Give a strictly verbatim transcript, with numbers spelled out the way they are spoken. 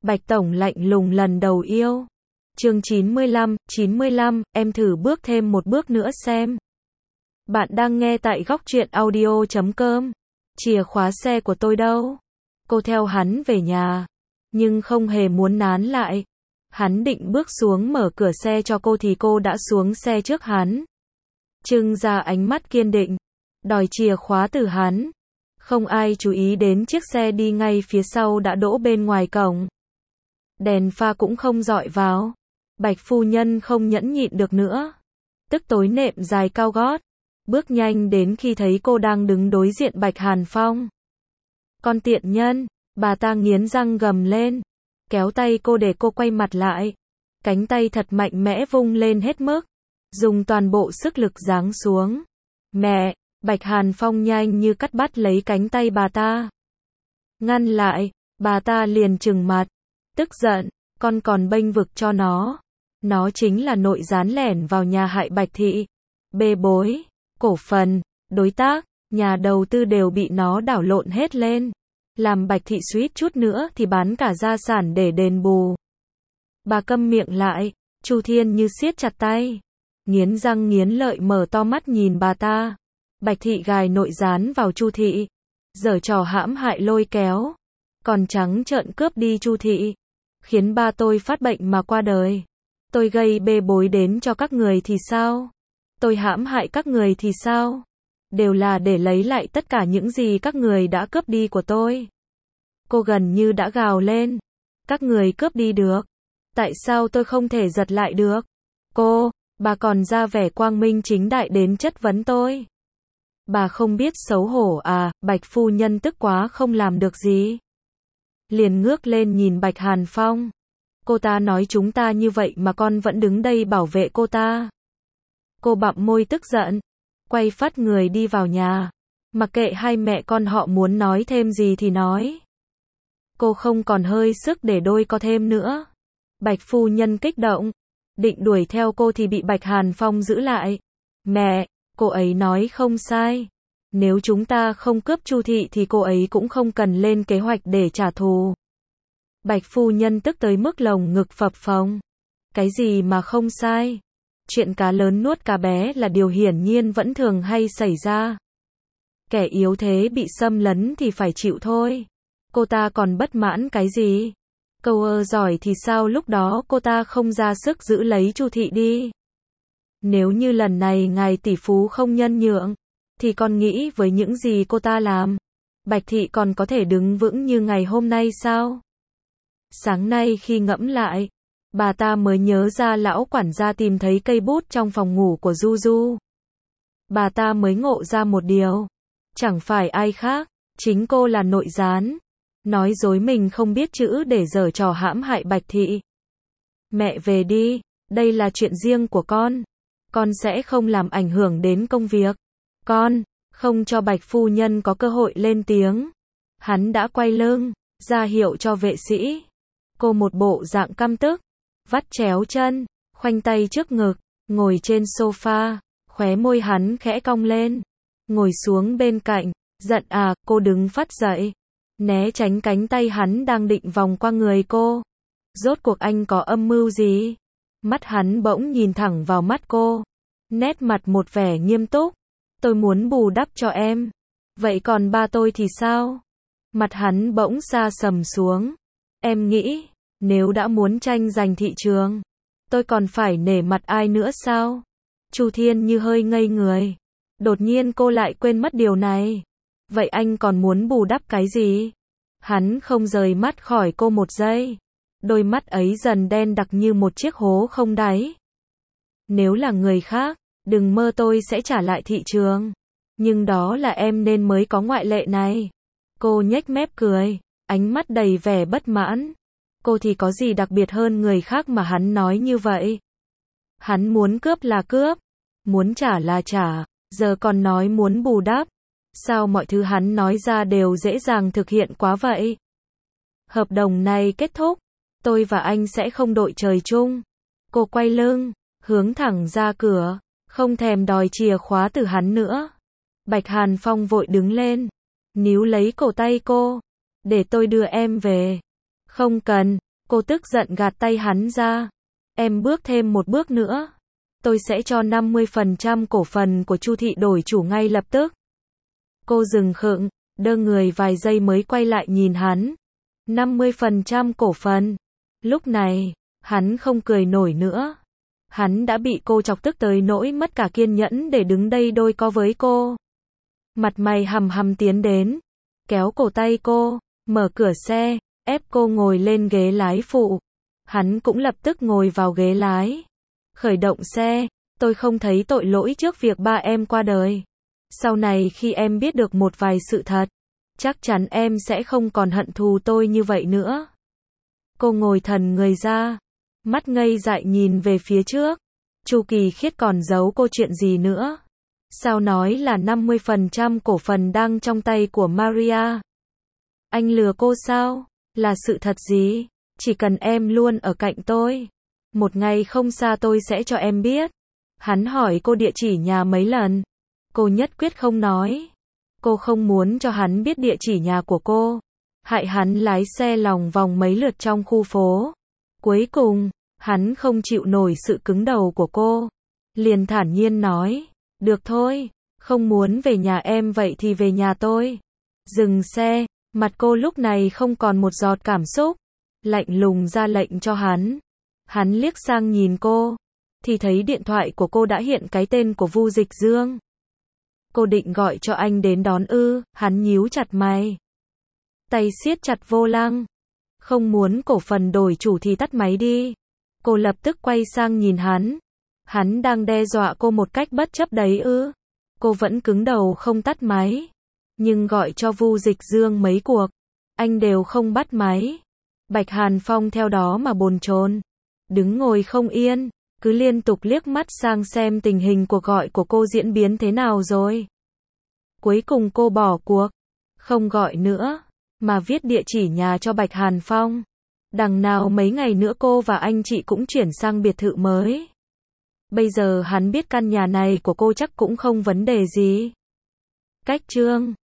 Bạch Tổng lạnh lùng lần đầu yêu. Chương chín mươi lăm, chín mươi lăm, em thử bước thêm một bước nữa xem. Bạn đang nghe tại góc truyện audio chấm com. Chìa khóa xe của tôi đâu? Cô theo hắn về nhà, nhưng không hề muốn nán lại. Hắn định bước xuống mở cửa xe cho cô thì cô đã xuống xe trước hắn. Trưng ra ánh mắt kiên định, đòi chìa khóa từ hắn. Không ai chú ý đến chiếc xe đi ngay phía sau đã đỗ bên ngoài cổng. Đèn pha cũng không dọi vào. Bạch phu nhân không nhẫn nhịn được nữa. Tức tối nệm dài cao gót, bước nhanh đến khi thấy cô đang đứng đối diện Bạch Hàn Phong. Con tiện nhân, bà ta nghiến răng gầm lên, kéo tay cô để cô quay mặt lại. Cánh tay thật mạnh mẽ vung lên hết mức, dùng toàn bộ sức lực giáng xuống. Mẹ, Bạch Hàn Phong nhanh như cắt bắt lấy cánh tay bà ta. Ngăn lại, bà ta liền trừng mặt, tức giận, con còn bênh vực cho nó. Nó chính là nội gián lẻn vào nhà hại Bạch Thị. Bê bối, cổ phần, đối tác, nhà đầu tư đều bị nó đảo lộn hết lên. Làm Bạch Thị suýt chút nữa thì bán cả gia sản để đền bù. Bà câm miệng lại, Chu Thiên như siết chặt tay, nghiến răng nghiến lợi mở to mắt nhìn bà ta. Bạch Thị gài nội gián vào Chu Thị, giở trò hãm hại lôi kéo, còn trắng trợn cướp đi Chu Thị, khiến ba tôi phát bệnh mà qua đời. Tôi gây bê bối đến cho các người thì sao? Tôi hãm hại các người thì sao? Đều là để lấy lại tất cả những gì các người đã cướp đi của tôi. Cô gần như đã gào lên. Các người cướp đi được. Tại sao tôi không thể giật lại được? Cô, bà còn ra vẻ quang minh chính đại đến chất vấn tôi. Bà không biết xấu hổ à? Bạch phu nhân tức quá không làm được gì. Liền ngước lên nhìn Bạch Hàn Phong. Cô ta nói chúng ta như vậy mà con vẫn đứng đây bảo vệ cô ta. Cô bặm môi tức giận, quay phắt người đi vào nhà. Mặc kệ hai mẹ con họ muốn nói thêm gì thì nói. Cô không còn hơi sức để đôi co thêm nữa. Bạch phu nhân kích động, định đuổi theo cô thì bị Bạch Hàn Phong giữ lại. Mẹ, cô ấy nói không sai. Nếu chúng ta không cướp Chu Thị thì cô ấy cũng không cần lên kế hoạch để trả thù. Bạch phu nhân tức tới mức lồng ngực phập phồng. Cái gì mà không sai? Chuyện cá lớn nuốt cá bé là điều hiển nhiên vẫn thường hay xảy ra. Kẻ yếu thế bị xâm lấn thì phải chịu thôi. Cô ta còn bất mãn cái gì? Câu ơ giỏi thì sao lúc đó cô ta không ra sức giữ lấy Chu Thị đi? Nếu như lần này ngài tỷ phú không nhân nhượng, thì con nghĩ với những gì cô ta làm, Bạch Thị còn có thể đứng vững như ngày hôm nay sao? Sáng nay khi ngẫm lại, bà ta mới nhớ ra lão quản gia tìm thấy cây bút trong phòng ngủ của Du Du. Bà ta mới ngộ ra một điều. Chẳng phải ai khác, chính cô là nội gián. Nói dối mình không biết chữ để giở trò hãm hại Bạch Thị. Mẹ về đi, đây là chuyện riêng của con. Con sẽ không làm ảnh hưởng đến công việc. Con, không cho Bạch phu nhân có cơ hội lên tiếng. Hắn đã quay lưng, ra hiệu cho vệ sĩ. Cô một bộ dạng căm tức, vắt chéo chân, khoanh tay trước ngực, ngồi trên sofa, khóe môi hắn khẽ cong lên, ngồi xuống bên cạnh, giận à, cô đứng phắt dậy, né tránh cánh tay hắn đang định vòng qua người cô. Rốt cuộc anh có âm mưu gì? Mắt hắn bỗng nhìn thẳng vào mắt cô, nét mặt một vẻ nghiêm túc. Tôi muốn bù đắp cho em. Vậy còn ba tôi thì sao? Mặt hắn bỗng sa sầm xuống. Em nghĩ, nếu đã muốn tranh giành thị trường, tôi còn phải nể mặt ai nữa sao? Chu Thiên như hơi ngây người. Đột nhiên cô lại quên mất điều này. Vậy anh còn muốn bù đắp cái gì? Hắn không rời mắt khỏi cô một giây. Đôi mắt ấy dần đen đặc như một chiếc hố không đáy. Nếu là người khác, đừng mơ tôi sẽ trả lại thị trường. Nhưng đó là em nên mới có ngoại lệ này. Cô nhếch mép cười, ánh mắt đầy vẻ bất mãn. Cô thì có gì đặc biệt hơn người khác mà hắn nói như vậy? Hắn muốn cướp là cướp, muốn trả là trả, giờ còn nói muốn bù đắp. Sao mọi thứ hắn nói ra đều dễ dàng thực hiện quá vậy? Hợp đồng này kết thúc, tôi và anh sẽ không đội trời chung. Cô quay lưng, hướng thẳng ra cửa, không thèm đòi chìa khóa từ hắn nữa. Bạch Hàn Phong vội đứng lên, níu lấy cổ tay cô. Để tôi đưa em về. Không cần, Cô tức giận gạt tay hắn ra. Em bước thêm một bước nữa, tôi sẽ cho năm mươi phần trăm cổ phần của Chu thị đổi chủ ngay lập tức. Cô dừng khựng, đơ người vài giây mới quay lại nhìn hắn. năm mươi phần trăm cổ phần. Lúc này, hắn không cười nổi nữa. Hắn đã bị cô chọc tức tới nỗi mất cả kiên nhẫn để đứng đây đôi co với cô. Mặt mày hầm hầm tiến đến, kéo cổ tay cô, mở cửa xe, ép cô ngồi lên ghế lái phụ. Hắn cũng lập tức ngồi vào ghế lái. Khởi động xe, tôi không thấy tội lỗi trước việc ba em qua đời. Sau này khi em biết được một vài sự thật, chắc chắn em sẽ không còn hận thù tôi như vậy nữa. Cô ngồi thần người ra, mắt ngây dại nhìn về phía trước. Chu Kỳ Khiết còn giấu cô chuyện gì nữa? Sao nói là năm mươi phần trăm cổ phần đang trong tay của Maria? Anh lừa cô sao? Là sự thật gì? Chỉ cần em luôn ở cạnh tôi, một ngày không xa tôi sẽ cho em biết. Hắn hỏi cô địa chỉ nhà mấy lần. Cô nhất quyết không nói. Cô không muốn cho hắn biết địa chỉ nhà của cô. Hại hắn lái xe lòng vòng mấy lượt trong khu phố. Cuối cùng, hắn không chịu nổi sự cứng đầu của cô. Liền thản nhiên nói, được thôi, không muốn về nhà em vậy thì về nhà tôi. Dừng xe, mặt cô lúc này không còn một giọt cảm xúc. Lạnh lùng ra lệnh cho hắn. Hắn liếc sang nhìn cô, thì thấy điện thoại của cô đã hiện cái tên của Vu Dịch Dương. Cô định gọi cho anh đến đón ư? Hắn nhíu chặt mày, tay siết chặt vô lăng. Không muốn cổ phần đổi chủ thì tắt máy đi. Cô lập tức quay sang nhìn hắn. Hắn đang đe dọa cô một cách bất chấp đấy ư? Cô vẫn cứng đầu không tắt máy. Nhưng gọi cho Vu Dịch Dương mấy cuộc, anh đều không bắt máy. Bạch Hàn Phong theo đó mà bồn chồn, đứng ngồi không yên, cứ liên tục liếc mắt sang xem tình hình cuộc gọi của cô diễn biến thế nào rồi. Cuối cùng cô bỏ cuộc, không gọi nữa, mà viết địa chỉ nhà cho Bạch Hàn Phong. Đằng nào mấy ngày nữa cô và anh chị cũng chuyển sang biệt thự mới. Bây giờ hắn biết căn nhà này của cô chắc cũng không vấn đề gì. Cách chương